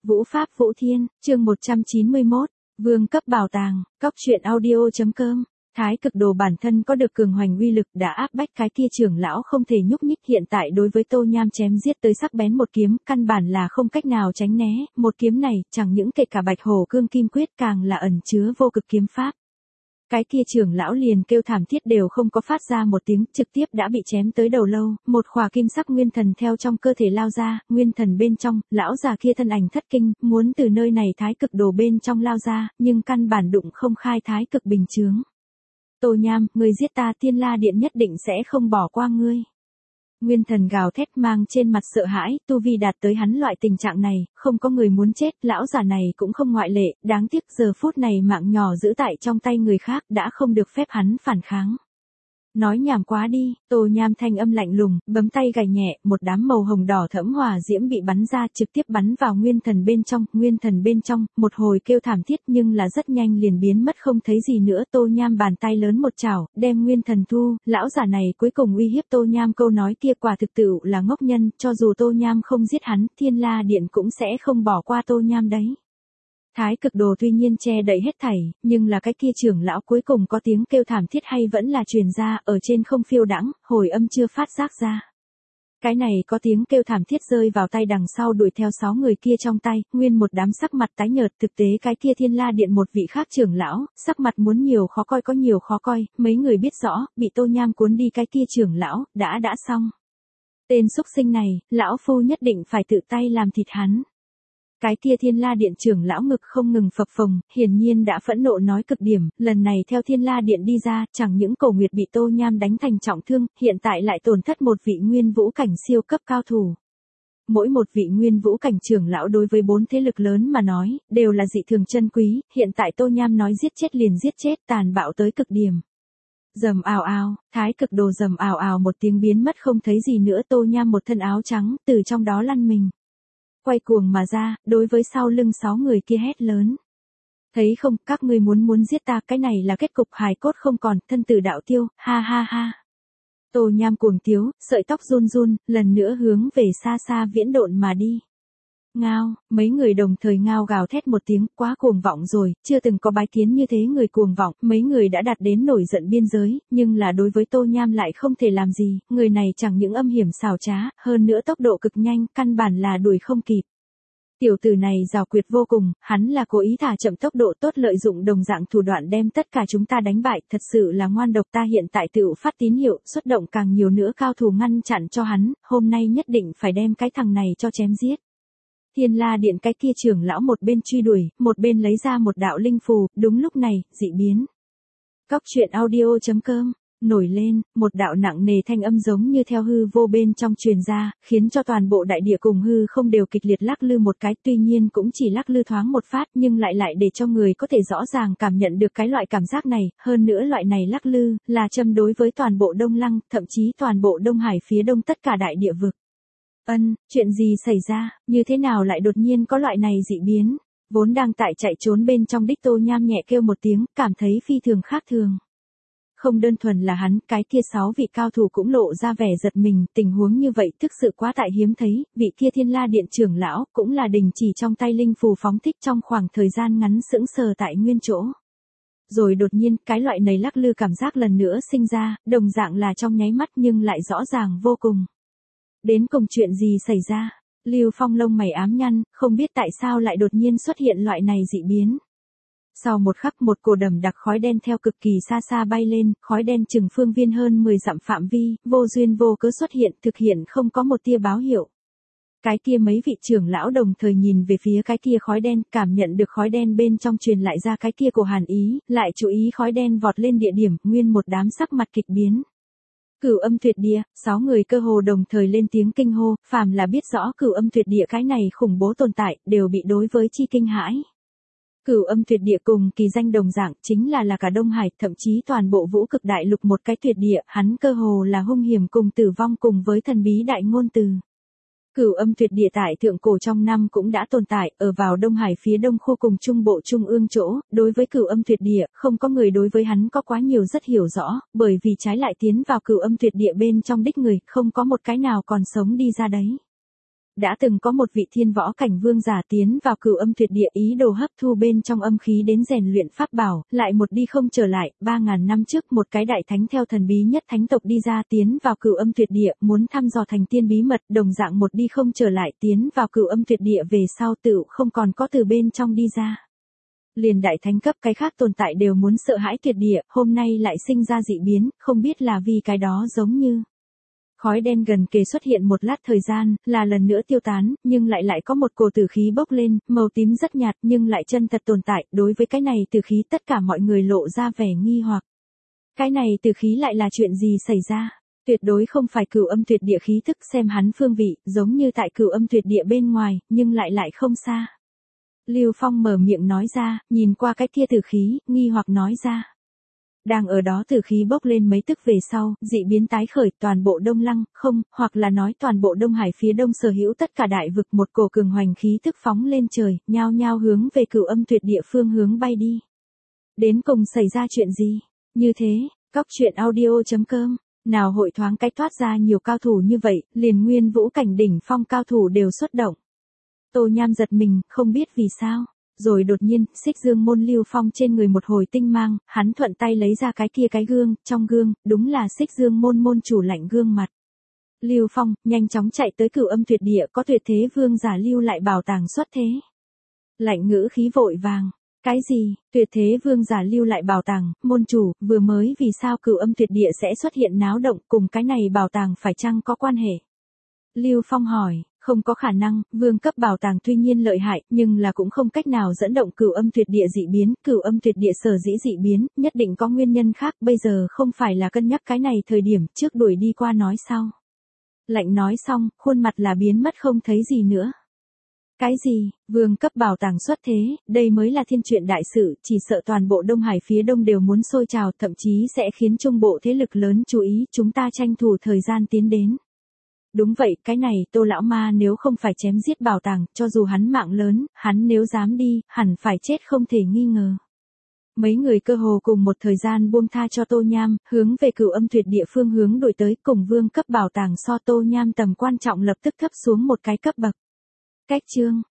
Vũ Pháp Vũ Thiên, chương 191, Vương cấp bảo tàng, cóc truyện audio.com. Thái cực đồ bản thân có được cường hoành uy lực đã áp bách cái kia trưởng lão không thể nhúc nhích, hiện tại đối với Tô Nham chém giết tới sắc bén một kiếm, căn bản là không cách nào tránh né, một kiếm này chẳng những kể cả Bạch Hổ Cương Kim Quyết càng là ẩn chứa vô cực kiếm pháp. Cái kia trưởng lão liền kêu thảm thiết đều không có phát ra một tiếng, trực tiếp đã bị chém tới đầu lâu, một khỏa kim sắc nguyên thần theo trong cơ thể lao ra, nguyên thần bên trong, lão già kia thân ảnh thất kinh, muốn từ nơi này thái cực đồ bên trong lao ra, nhưng căn bản đụng không khai thái cực bình chướng. Tô Nham, ngươi giết ta, Thiên La Điện nhất định sẽ không bỏ qua ngươi. Nguyên thần gào thét mang trên mặt sợ hãi, tu vi đạt tới hắn loại tình trạng này, không có người muốn chết, lão già này cũng không ngoại lệ, đáng tiếc giờ phút này mạng nhỏ giữ tại trong tay người khác đã không được phép hắn phản kháng. Nói nhảm quá đi, Tô Nham thanh âm lạnh lùng, bấm tay gảy nhẹ, một đám màu hồng đỏ thẫm hỏa diễm bị bắn ra trực tiếp bắn vào nguyên thần bên trong, một hồi kêu thảm thiết nhưng là rất nhanh liền biến mất không thấy gì nữa. Tô Nham bàn tay lớn một chảo, đem nguyên thần thu, lão giả này cuối cùng uy hiếp Tô Nham câu nói kia quả thực tự là ngốc nhân, cho dù Tô Nham không giết hắn, Thiên La Điện cũng sẽ không bỏ qua Tô Nham đấy. Thái cực đồ tuy nhiên che đậy hết thảy, nhưng là cái kia trưởng lão cuối cùng có tiếng kêu thảm thiết hay vẫn là truyền ra, ở trên không phiêu đãng, hồi âm chưa phát giác ra. Cái này có tiếng kêu thảm thiết rơi vào tay đằng sau đuổi theo 6 người kia trong tay, nguyên một đám sắc mặt tái nhợt, thực tế cái kia Thiên La Điện một vị khác trưởng lão, sắc mặt muốn nhiều khó coi có nhiều khó coi, mấy người biết rõ, bị Tô Nham cuốn đi cái kia trưởng lão, đã xong. Tên xúc sinh này, lão phu nhất định phải tự tay làm thịt hắn. Cái kia Thiên La Điện trưởng lão ngực không ngừng phập phồng, hiển nhiên đã phẫn nộ nói cực điểm, lần này theo Thiên La Điện đi ra, chẳng những Cổ Nguyệt bị Tô Nham đánh thành trọng thương, hiện tại lại tổn thất một vị nguyên vũ cảnh siêu cấp cao thủ. Mỗi một vị nguyên vũ cảnh trưởng lão đối với 4 thế lực lớn mà nói, đều là dị thường chân quý, hiện tại Tô Nham nói giết chết liền giết chết, tàn bạo tới cực điểm. Rầm ào ào, thái cực đồ rầm ào ào một tiếng biến mất không thấy gì nữa. Tô Nham một thân áo trắng, từ trong đó lăn mình. Quay cuồng mà ra, đối với sau lưng 6 người kia hét lớn. Thấy không, các ngươi muốn giết ta, cái này là kết cục, hài cốt không còn, thân tử đạo tiêu, ha ha ha. Tô Nham cuồng tiếu, sợi tóc run run, lần nữa hướng về xa xa viễn độn mà đi. Ngao, mấy người đồng thời ngao gào thét một tiếng, quá cuồng vọng rồi, chưa từng có bái kiến như thế người cuồng vọng, mấy người đã đạt đến nổi giận biên giới, nhưng là đối với Tô Nham lại không thể làm gì, người này chẳng những âm hiểm xảo trá, hơn nữa tốc độ cực nhanh, căn bản là đuổi không kịp. Tiểu tử này giàu quyệt vô cùng, hắn là cố ý thả chậm tốc độ tốt, lợi dụng đồng dạng thủ đoạn đem tất cả chúng ta đánh bại, thật sự là ngoan độc. Ta hiện tại tự phát tín hiệu, xuất động càng nhiều nữa cao thủ ngăn chặn cho hắn, hôm nay nhất định phải đem cái thằng này cho chém giết. Thiên La Điện cái kia trưởng lão một bên truy đuổi, một bên lấy ra một đạo linh phù, đúng lúc này, dị biến. Cóc truyện audio.com, nổi lên, một đạo nặng nề thanh âm giống như theo hư vô bên trong truyền ra, khiến cho toàn bộ đại địa cùng hư không đều kịch liệt lắc lư một cái, tuy nhiên cũng chỉ lắc lư thoáng một phát nhưng lại để cho người có thể rõ ràng cảm nhận được cái loại cảm giác này, hơn nữa loại này lắc lư, là châm đối với toàn bộ Đông Lăng, thậm chí toàn bộ Đông Hải phía đông tất cả đại địa vực. Chuyện gì xảy ra, như thế nào lại đột nhiên có loại này dị biến, vốn đang tại chạy trốn bên trong đích Tô Nham nhẹ kêu một tiếng, cảm thấy phi thường khác thường. Không đơn thuần là hắn, cái kia 6 vị cao thủ cũng lộ ra vẻ giật mình, tình huống như vậy thực sự quá tại hiếm thấy, vị kia Thiên La Điện trưởng lão cũng là đình chỉ trong tay linh phù phóng thích trong khoảng thời gian ngắn sững sờ tại nguyên chỗ. Rồi đột nhiên, cái loại này lắc lư cảm giác lần nữa sinh ra, đồng dạng là trong nháy mắt nhưng lại rõ ràng vô cùng. Đến cùng chuyện gì xảy ra? Lưu Phong lông mày ám nhăn, không biết tại sao lại đột nhiên xuất hiện loại này dị biến. Sau một khắc một cổ đầm đặc khói đen theo cực kỳ xa xa bay lên, khói đen chừng phương viên hơn 10 dặm phạm vi, vô duyên vô cớ xuất hiện, thực hiện không có một tia báo hiệu. Cái kia mấy vị trưởng lão đồng thời nhìn về phía cái kia khói đen, cảm nhận được khói đen bên trong truyền lại ra cái kia cổ hàn ý, lại chú ý khói đen vọt lên địa điểm, nguyên một đám sắc mặt kịch biến. Cửu Âm Tuyệt Địa, 6 người cơ hồ đồng thời lên tiếng kinh hô, phàm là biết rõ Cửu Âm Tuyệt Địa cái này khủng bố tồn tại, đều bị đối với chi kinh hãi. Cửu Âm Tuyệt Địa cùng kỳ danh đồng dạng, chính là cả Đông Hải, thậm chí toàn bộ vũ cực đại lục một cái tuyệt địa, hắn cơ hồ là hung hiểm cùng tử vong cùng với thần bí đại ngôn từ. Cửu Âm Tuyệt Địa tại thượng cổ trong năm cũng đã tồn tại, ở vào Đông Hải phía đông khu cùng trung bộ trung ương chỗ, đối với Cửu Âm Tuyệt Địa, không có người đối với hắn có quá nhiều rất hiểu rõ, bởi vì trái lại tiến vào Cửu Âm Tuyệt Địa bên trong đích người, không có một cái nào còn sống đi ra đấy. Đã từng có một vị thiên võ cảnh vương giả tiến vào Cửu Âm Tuyệt Địa ý đồ hấp thu bên trong âm khí đến rèn luyện pháp bảo, lại một đi không trở lại, 3.000 năm trước một cái đại thánh theo thần bí nhất thánh tộc đi ra tiến vào Cửu Âm Tuyệt Địa, muốn thăm dò thành tiên bí mật, đồng dạng một đi không trở lại tiến vào Cửu Âm Tuyệt Địa về sau tự không còn có từ bên trong đi ra. Liền đại thánh cấp cái khác tồn tại đều muốn sợ hãi tuyệt địa, hôm nay lại sinh ra dị biến, không biết là vì cái đó giống như khói đen gần kề xuất hiện một lát thời gian, là lần nữa tiêu tán, nhưng lại có một cổ tử khí bốc lên, màu tím rất nhạt nhưng lại chân thật tồn tại, đối với cái này tử khí tất cả mọi người lộ ra vẻ nghi hoặc. Cái này tử khí lại là chuyện gì xảy ra? Tuyệt đối không phải Cửu Âm Tuyệt Địa khí thức, xem hắn phương vị, giống như tại Cửu Âm Tuyệt Địa bên ngoài, nhưng lại không xa. Lưu Phong mở miệng nói ra, nhìn qua cái kia tử khí, nghi hoặc nói ra. Đang ở đó tử khí bốc lên mấy tức về sau, dị biến tái khởi toàn bộ Đông Lăng, không, hoặc là nói toàn bộ Đông Hải phía đông sở hữu tất cả đại vực một cổ cường hoành khí tức phóng lên trời, nhao nhao hướng về Cửu Âm Tuyệt Địa phương hướng bay đi. Đến cùng xảy ra chuyện gì? Như thế, Cóc Truyện Audio.com, nào hội thoáng cách thoát ra nhiều cao thủ như vậy, liền nguyên vũ cảnh đỉnh phong cao thủ đều xuất động. Tô Nham giật mình, không biết vì sao. Rồi đột nhiên, Xích Dương Môn Lưu Phong trên người một hồi tinh mang, hắn thuận tay lấy ra cái kia cái gương, trong gương, đúng là Xích Dương Môn môn chủ Lạnh gương mặt. Lưu Phong, nhanh chóng chạy tới Cửu Âm Tuyệt Địa có tuyệt thế vương giả lưu lại bảo tàng xuất thế. Lạnh ngữ khí vội vàng. Cái gì, tuyệt thế vương giả lưu lại bảo tàng, môn chủ, vừa mới vì sao Cửu Âm Tuyệt Địa sẽ xuất hiện náo động cùng cái này bảo tàng phải chăng có quan hệ? Lưu Phong hỏi. Không có khả năng, vương cấp bảo tàng tuy nhiên lợi hại, nhưng là cũng không cách nào dẫn động Cửu Âm Tuyệt Địa dị biến, Cửu Âm Tuyệt Địa sở dĩ dị biến, nhất định có nguyên nhân khác, bây giờ không phải là cân nhắc cái này thời điểm, trước đuổi đi qua nói sau. Lạnh nói xong, khuôn mặt là biến mất không thấy gì nữa. Cái gì, vương cấp bảo tàng xuất thế, đây mới là thiên truyện đại sự, chỉ sợ toàn bộ Đông Hải phía đông đều muốn sôi trào, thậm chí sẽ khiến trung bộ thế lực lớn chú ý, chúng ta tranh thủ thời gian tiến đến. Đúng vậy, cái này, Tô lão ma nếu không phải chém giết bảo tàng, cho dù hắn mạng lớn, hắn nếu dám đi, hẳn phải chết không thể nghi ngờ. Mấy người cơ hồ cùng một thời gian buông tha cho Tô Nham, hướng về Cửu Âm Tuyệt Địa phương hướng đổi tới, cùng vương cấp bảo tàng so Tô Nham tầm quan trọng lập tức thấp xuống một cái cấp bậc. Cách chương